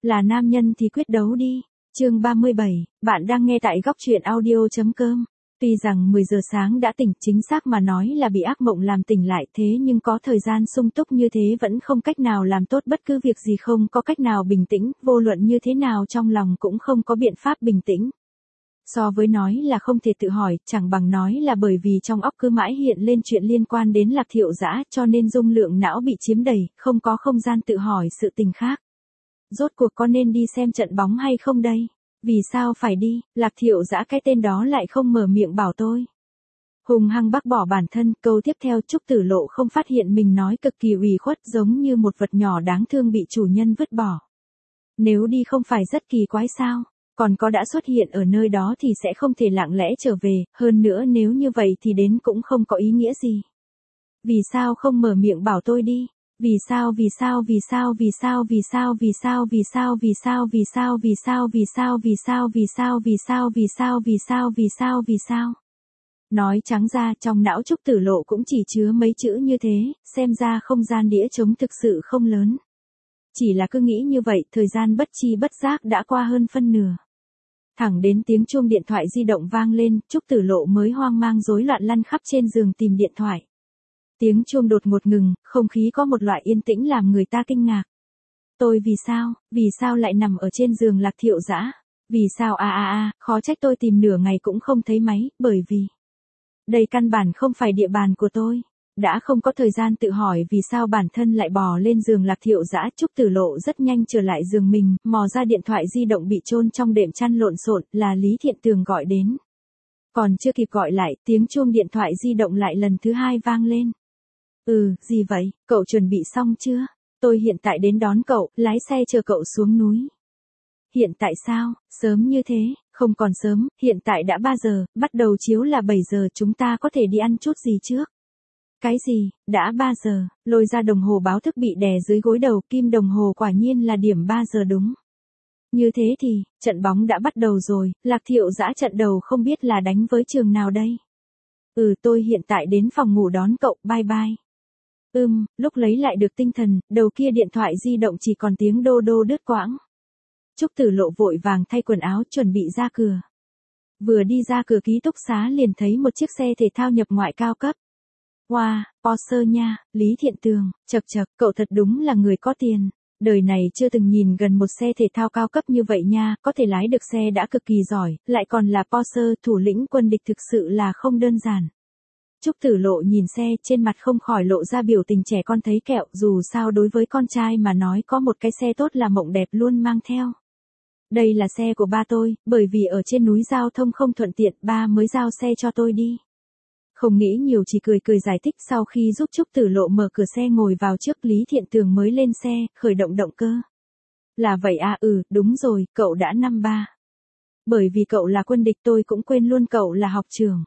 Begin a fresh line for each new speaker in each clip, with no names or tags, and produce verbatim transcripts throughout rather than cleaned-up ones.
Là nam nhân thì quyết đấu đi. Chương ba mươi bảy, bạn đang nghe tại góc truyện audio.com. Tuy rằng mười giờ sáng đã tỉnh, chính xác mà nói là bị ác mộng làm tỉnh lại, thế nhưng có thời gian sung túc như thế vẫn không cách nào làm tốt bất cứ việc gì, không có cách nào bình tĩnh, vô luận như thế nào trong lòng cũng không có biện pháp bình tĩnh. So với nói là không thể tự hỏi, chẳng bằng nói là bởi vì trong óc cứ mãi hiện lên chuyện liên quan đến Lạc Thiệu Dã, cho nên dung lượng não bị chiếm đầy, không có không gian tự hỏi sự tình khác. Rốt cuộc có nên đi xem trận bóng hay không đây? Vì sao phải đi? Lạc Thiệu Dã cái tên đó lại không mở miệng bảo tôi. Hùng hăng bác bỏ bản thân, câu tiếp theo Trúc Tử Lộ không phát hiện mình nói cực kỳ ủy khuất, giống như một vật nhỏ đáng thương bị chủ nhân vứt bỏ. Nếu đi không phải rất kỳ quái sao? Còn có đã xuất hiện ở nơi đó thì sẽ không thể lặng lẽ trở về, hơn nữa nếu như vậy thì đến cũng không có ý nghĩa gì. Vì sao không mở miệng bảo tôi đi? Vì sao vì sao vì sao vì sao vì sao vì sao vì sao vì sao vì sao vì sao vì sao vì sao vì sao vì sao vì sao vì sao vì sao vì sao? Nói trắng ra, trong não Trúc Tử Lộ cũng chỉ chứa mấy chữ như thế, xem ra không gian đĩa trống thực sự không lớn. Chỉ là cứ nghĩ như vậy, thời gian bất chi bất giác đã qua hơn phân nửa. Thẳng đến tiếng chuông điện thoại di động vang lên, Trúc Tử Lộ mới hoang mang rối loạn lăn khắp trên giường tìm điện thoại. Tiếng chuông đột ngột ngừng, không khí có một loại yên tĩnh làm người ta kinh ngạc. Tôi vì sao, vì sao lại nằm ở trên giường Lạc Thiệu Dã? Vì sao a a a, khó trách tôi tìm nửa ngày cũng không thấy máy, bởi vì đây căn bản không phải địa bàn của tôi. Đã không có thời gian tự hỏi vì sao bản thân lại bò lên giường Lạc Thiệu Dã, Trúc Tử Lộ rất nhanh trở lại giường mình, mò ra điện thoại di động bị chôn trong đệm chăn lộn xộn, là Lý Thiện Tường gọi đến. Còn chưa kịp gọi lại, tiếng chuông điện thoại di động lại lần thứ hai vang lên. Ừ, gì vậy, cậu chuẩn bị xong chưa? Tôi hiện tại đến đón cậu, lái xe chờ cậu xuống núi. Hiện tại sao, sớm như thế? Không còn sớm, hiện tại đã ba giờ, bắt đầu chiếu là bảy giờ, chúng ta có thể đi ăn chút gì trước? Cái gì, đã ba giờ, lôi ra đồng hồ báo thức bị đè dưới gối đầu, kim đồng hồ quả nhiên là điểm ba giờ đúng. Như thế thì, trận bóng đã bắt đầu rồi, Lạc Thiệu Dã trận đầu không biết là đánh với trường nào đây? Ừ, tôi hiện tại đến phòng ngủ đón cậu, bye bye. Ừm, lúc lấy lại được tinh thần, đầu kia điện thoại di động chỉ còn tiếng đô đô đứt quãng. Trúc Tử Lộ vội vàng thay quần áo chuẩn bị ra cửa. Vừa đi ra cửa ký túc xá liền thấy một chiếc xe thể thao nhập ngoại cao cấp. Wow, Porsche nha, Lý Thiện Tường, chậc chậc, cậu thật đúng là người có tiền. Đời này chưa từng nhìn gần một xe thể thao cao cấp như vậy nha, có thể lái được xe đã cực kỳ giỏi, lại còn là Porsche, thủ lĩnh quân địch, thực sự là không đơn giản. Trúc Tử Lộ nhìn xe, trên mặt không khỏi lộ ra biểu tình trẻ con thấy kẹo, dù sao đối với con trai mà nói có một cái xe tốt là mộng đẹp luôn mang theo. Đây là xe của ba tôi, bởi vì ở trên núi giao thông không thuận tiện, ba mới giao xe cho tôi đi. Không nghĩ nhiều, chỉ cười cười giải thích, sau khi giúp Trúc Tử Lộ mở cửa xe ngồi vào trước, Lý Thiện Tường mới lên xe, khởi động động cơ. Là vậy à, ừ, đúng rồi, cậu đã năm ba. Bởi vì cậu là quân địch tôi cũng quên luôn cậu là học trưởng.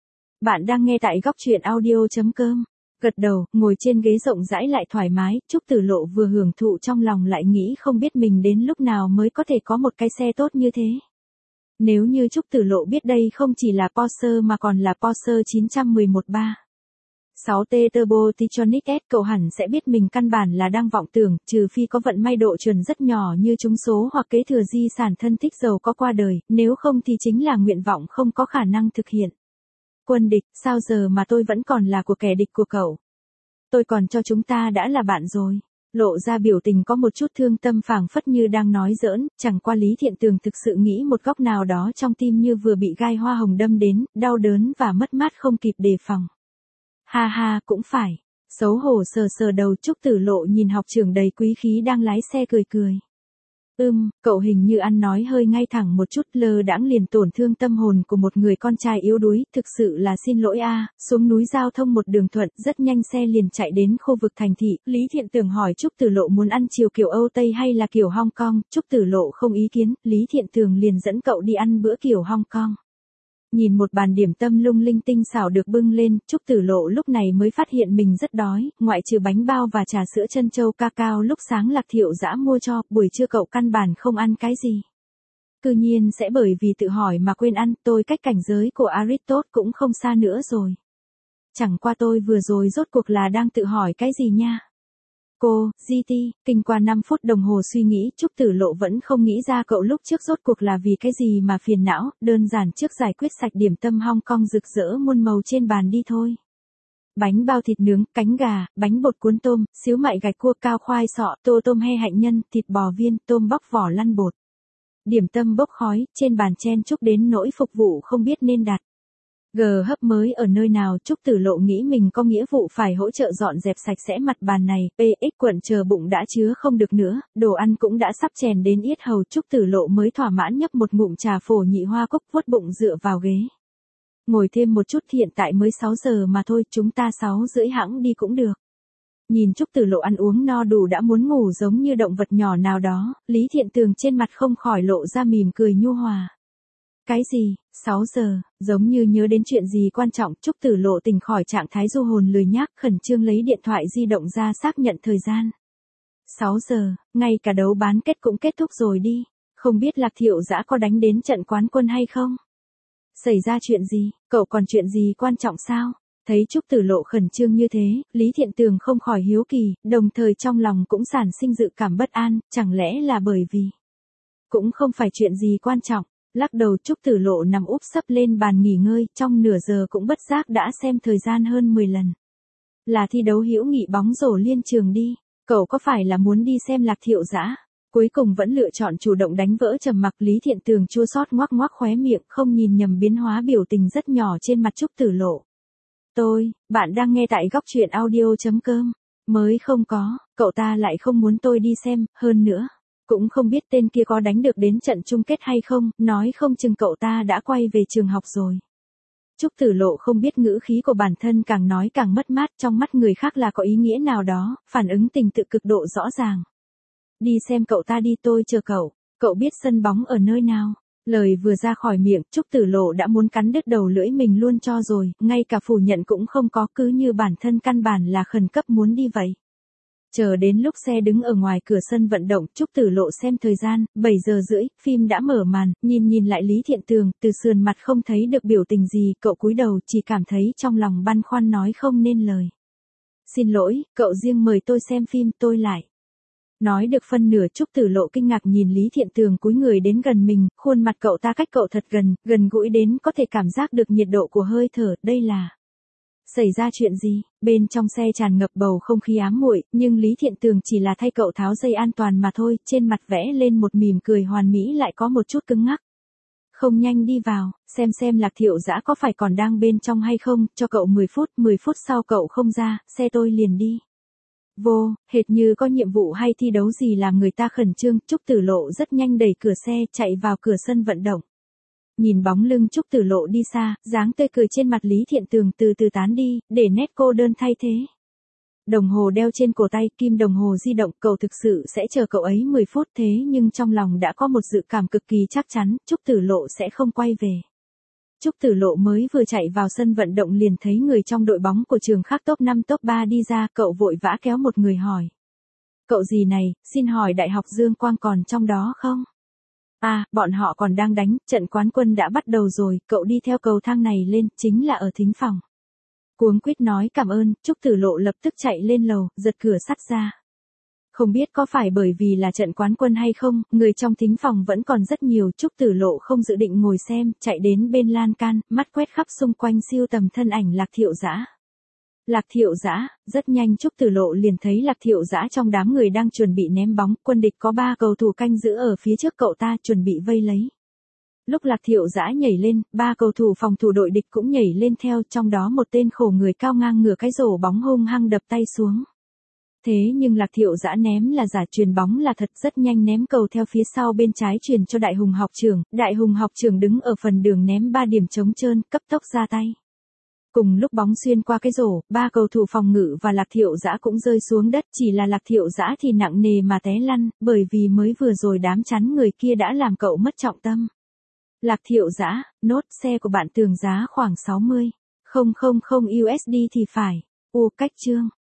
Bạn đang nghe tại góc truyện audio.com. Gật đầu, ngồi trên ghế rộng rãi lại thoải mái, Trúc Tử Lộ vừa hưởng thụ trong lòng lại nghĩ không biết mình đến lúc nào mới có thể có một cái xe tốt như thế. Nếu như Trúc Tử Lộ biết đây không chỉ là Porsche mà còn là Porsche chín một một ba. sáu T Turbo Titronic S, cậu hẳn sẽ biết mình căn bản là đang vọng tưởng, trừ phi có vận may độ chuẩn rất nhỏ như trúng số hoặc kế thừa di sản thân thích giàu có qua đời, nếu không thì chính là nguyện vọng không có khả năng thực hiện. Quân địch, sao giờ mà tôi vẫn còn là của kẻ địch của cậu? Tôi còn cho chúng ta đã là bạn rồi. Lộ ra biểu tình có một chút thương tâm, phảng phất như đang nói giỡn, chẳng qua Lý Thiện Tường thực sự nghĩ một góc nào đó trong tim như vừa bị gai hoa hồng đâm đến, đau đớn và mất mát không kịp đề phòng. Ha ha, cũng phải. Xấu hổ sờ sờ đầu, Trúc Tử Lộ nhìn học trưởng đầy quý khí đang lái xe cười cười. Ừm, cậu hình như ăn nói hơi ngay thẳng một chút, lơ đãng liền tổn thương tâm hồn của một người con trai yếu đuối, thực sự là xin lỗi a. Xuống núi giao thông một đường thuận, rất nhanh xe liền chạy đến khu vực thành thị, Lý Thiện Tường hỏi Trúc Tử Lộ muốn ăn chiều kiểu Âu Tây hay là kiểu Hong Kong, Trúc Tử Lộ không ý kiến, Lý Thiện Tường liền dẫn cậu đi ăn bữa kiểu Hong Kong. Nhìn một bàn điểm tâm lung linh tinh xảo được bưng lên, Trúc Tử Lộ lúc này mới phát hiện mình rất đói, ngoại trừ bánh bao và trà sữa trân châu cacao lúc sáng Lạc Thiệu Dã mua cho, buổi trưa cậu căn bản không ăn cái gì. Cư nhiên sẽ bởi vì tự hỏi mà quên ăn, tôi cách cảnh giới của Aristotle cũng không xa nữa rồi. Chẳng qua tôi vừa rồi rốt cuộc là đang tự hỏi cái gì nha. Cô, giê tê, kinh qua năm phút đồng hồ suy nghĩ, Trúc Tử Lộ vẫn không nghĩ ra cậu lúc trước rốt cuộc là vì cái gì mà phiền não, đơn giản trước giải quyết sạch điểm tâm Hong Kong rực rỡ muôn màu trên bàn đi thôi. Bánh bao thịt nướng, cánh gà, bánh bột cuốn tôm, xíu mại gạch cua cao khoai sọ, tô tôm he hạnh nhân, thịt bò viên, tôm bóc vỏ lăn bột. Điểm tâm bốc khói, trên bàn chen chúc đến nỗi phục vụ không biết nên đặt. G hấp mới ở nơi nào, Trúc Tử Lộ nghĩ mình có nghĩa vụ phải hỗ trợ dọn dẹp sạch sẽ mặt bàn này, pê ích quận chờ bụng đã chứa không được nữa, đồ ăn cũng đã sắp chèn đến yết hầu, Trúc Tử Lộ mới thỏa mãn nhấp một ngụm trà phổ nhị hoa cúc vuốt bụng dựa vào ghế. Ngồi thêm một chút, hiện tại mới sáu giờ mà thôi, chúng ta sáu rưỡi hẵng đi cũng được. Nhìn Trúc Tử Lộ ăn uống no đủ đã muốn ngủ giống như động vật nhỏ nào đó, Lý Thiện Tường trên mặt không khỏi lộ ra mỉm cười nhu hòa. Cái gì, sáu giờ, giống như nhớ đến chuyện gì quan trọng, Trúc Tử Lộ tỉnh khỏi trạng thái du hồn lười nhác, khẩn trương lấy điện thoại di động ra xác nhận thời gian. sáu giờ, ngay cả đấu bán kết cũng kết thúc rồi đi, không biết Lạc Thiệu Dã có đánh đến trận quán quân hay không? Xảy ra chuyện gì, cậu còn chuyện gì quan trọng sao? Thấy Trúc Tử Lộ khẩn trương như thế, Lý Thiện Tường không khỏi hiếu kỳ, đồng thời trong lòng cũng sản sinh dự cảm bất an, chẳng lẽ là bởi vì... Cũng không phải chuyện gì quan trọng, lắc đầu Trúc Tử Lộ nằm úp sấp lên bàn nghỉ ngơi, trong nửa giờ cũng bất giác đã xem thời gian hơn mười lần. Là thi đấu hữu nghị bóng rổ liên trường đi, cậu có phải là muốn đi xem Lạc Thiệu Dã? Cuối cùng vẫn lựa chọn chủ động đánh vỡ trầm mặc, Lý Thiện Tường chua xót ngoác ngoác khóe miệng, không nhìn nhầm biến hóa biểu tình rất nhỏ trên mặt Trúc Tử Lộ. Tôi, bạn đang nghe tại góc truyện audio.com. Mới không có, cậu ta lại không muốn tôi đi xem, hơn nữa. Cũng không biết tên kia có đánh được đến trận chung kết hay không, nói không chừng cậu ta đã quay về trường học rồi. Trúc Tử Lộ không biết ngữ khí của bản thân càng nói càng mất mát, trong mắt người khác là có ý nghĩa nào đó, phản ứng tình tự cực độ rõ ràng. Đi xem cậu ta đi, tôi chờ cậu, cậu biết sân bóng ở nơi nào? Lời vừa ra khỏi miệng, Trúc Tử Lộ đã muốn cắn đứt đầu lưỡi mình luôn cho rồi, ngay cả phủ nhận cũng không có, cứ như bản thân căn bản là khẩn cấp muốn đi vậy. Chờ đến lúc xe đứng ở ngoài cửa sân vận động, Trúc Tử Lộ xem thời gian, bảy giờ rưỡi, phim đã mở màn, nhìn nhìn lại Lý Thiện Tường, từ sườn mặt không thấy được biểu tình gì, cậu cúi đầu chỉ cảm thấy trong lòng băn khoăn nói không nên lời. Xin lỗi, cậu riêng mời tôi xem phim, tôi lại. Nói được phân nửa, Trúc Tử Lộ kinh ngạc nhìn Lý Thiện Tường cúi người đến gần mình, khuôn mặt cậu ta cách cậu thật gần, gần gũi đến có thể cảm giác được nhiệt độ của hơi thở, đây là... Xảy ra chuyện gì? Bên trong xe tràn ngập bầu không khí ám muội, nhưng Lý Thiện Tường chỉ là thay cậu tháo dây an toàn mà thôi, trên mặt vẽ lên một mỉm cười hoàn mỹ lại có một chút cứng ngắc. Không, nhanh đi vào, xem xem Lạc Thiệu Dã có phải còn đang bên trong hay không, cho cậu mười phút, mười phút sau cậu không ra, xe tôi liền đi. Vô, hệt như có nhiệm vụ hay thi đấu gì làm người ta khẩn trương, Trúc Tử Lộ rất nhanh đẩy cửa xe, chạy vào cửa sân vận động. Nhìn bóng lưng Trúc Tử Lộ đi xa, dáng tươi cười trên mặt Lý Thiện Tường từ từ tán đi, để nét cô đơn thay thế. Đồng hồ đeo trên cổ tay, kim đồng hồ di động, cậu thực sự sẽ chờ cậu ấy mười phút, thế nhưng trong lòng đã có một dự cảm cực kỳ chắc chắn, Trúc Tử Lộ sẽ không quay về. Trúc Tử Lộ mới vừa chạy vào sân vận động liền thấy người trong đội bóng của trường khác top năm top ba đi ra, cậu vội vã kéo một người hỏi. Cậu gì này, xin hỏi Đại học Dương Quang còn trong đó không? À, bọn họ còn đang đánh, trận quán quân đã bắt đầu rồi, cậu đi theo cầu thang này lên, chính là ở thính phòng. Cuống quýt nói cảm ơn, Trúc Tử Lộ lập tức chạy lên lầu, giật cửa sắt ra. Không biết có phải bởi vì là trận quán quân hay không, người trong thính phòng vẫn còn rất nhiều, Trúc Tử Lộ không dự định ngồi xem, chạy đến bên lan can, mắt quét khắp xung quanh siêu tầm thân ảnh Lạc Thiệu Dã. Lạc Thiệu Dã, rất nhanh Trúc Tử Lộ liền thấy Lạc Thiệu Dã trong đám người đang chuẩn bị ném bóng, quân địch có ba cầu thủ canh giữ ở phía trước cậu ta chuẩn bị vây lấy. Lúc Lạc Thiệu Dã nhảy lên, ba cầu thủ phòng thủ đội địch cũng nhảy lên theo, trong đó một tên khổ người cao ngang ngửa cái rổ bóng hung hăng đập tay xuống. Thế nhưng Lạc Thiệu Dã ném là giả, truyền bóng là thật, rất nhanh ném cầu theo phía sau bên trái truyền cho Đại Hùng học trưởng, Đại Hùng học trưởng đứng ở phần đường ném ba điểm trống trơn, cấp tốc ra tay. Cùng lúc bóng xuyên qua cái rổ, ba cầu thủ phòng ngự và Lạc Thiệu Dã cũng rơi xuống đất, chỉ là Lạc Thiệu Dã thì nặng nề mà té lăn, bởi vì mới vừa rồi đám chắn người kia đã làm cậu mất trọng tâm. Lạc Thiệu Dã, nốt, xe của bạn Tường giá khoảng sáu mươi, không không không u ét đê thì phải. U cách chương.